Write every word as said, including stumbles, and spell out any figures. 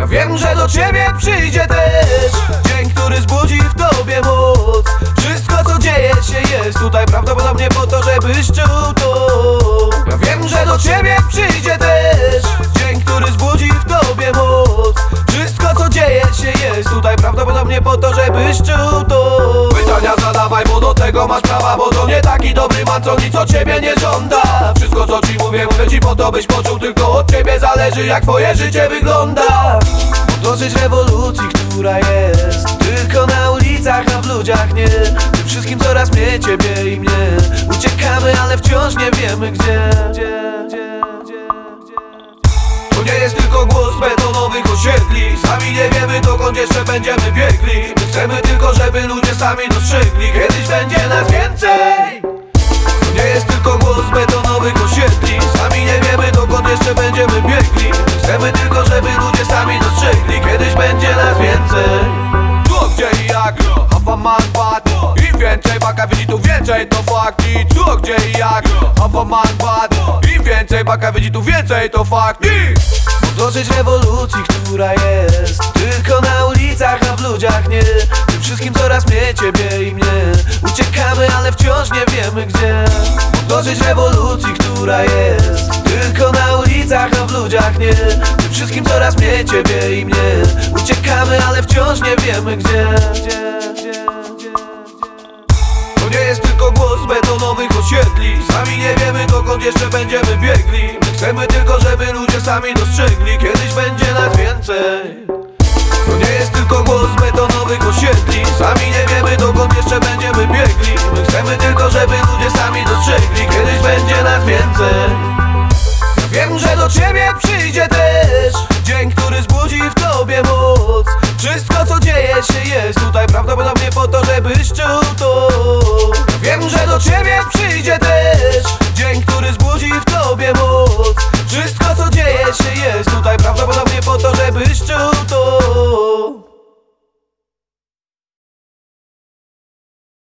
Wiem, że do ciebie przyjdzie też dzień, który zbudzi w tobie moc. Wszystko co dzieje się jest tutaj prawdopodobnie po to, żebyś czuł to. Ja wiem, że do ciebie przyjdzie też dzień, który zbudzi w tobie moc. Wszystko co dzieje się jest tutaj prawdopodobnie po to, żebyś czuł to. Pytania zadawaj, bo do tego masz prawa, bo to nie taki dobry man, co nic od ciebie nie żąda. Wszystko co ci mówię, mówię ci po to, byś poczuł, tylko od ciebie zależy, jak twoje życie wygląda. Dosyć rewolucji, która jest tylko na ulicach, a w ludziach nie. Tym wszystkim coraz mniej ciebie i mnie. Uciekamy, ale wciąż nie wiemy gdzie. To nie jest tylko głos betonowych osiedli. Sami nie wiemy, dokąd jeszcze będziemy biegli. My chcemy tylko, żeby ludzie sami dostrzegli, kiedyś będzie nas więcej. To nie jest tylko głos betonowych osiedli. Sami nie wiemy, dokąd jeszcze będziemy biegli. My chcemy tylko, żeby ludzie sami dostrzegli, kiedyś będzie nas więcej. Co, gdzie i jak, a man bad. Im więcej baka widzi, tu więcej to fakt. I co, gdzie i jak, a man bad. Im więcej baka widzi, tu więcej to fakt. I dosyć rewolucji, która jest tylko na ulicach, a w ludziach nie. Tym wszystkim coraz mniej ciebie i mnie. Uciekamy, ale wciąż nie wiemy gdzie. Dosyć rewolucji, która jest tylko na ulicach, a w ludziach nie. Tym wszystkim coraz mniej ciebie i mnie. Uciekamy, ale wciąż nie wiemy gdzie. To nie jest tylko głos betonowych osiedli. Sami nie wiemy, dokąd jeszcze będziemy biegli. My chcemy tylko, żeby ludzie sami dostrzegli, kiedyś będzie nas więcej. To nie jest tylko głos betonowych osiedli. Sami nie wiemy, dokąd jeszcze będziemy biegli. My chcemy tylko, żeby ludzie sami dostrzegli, kiedyś będzie nas więcej. Ja wiem, że do ciebie przyjdzie też dzień, który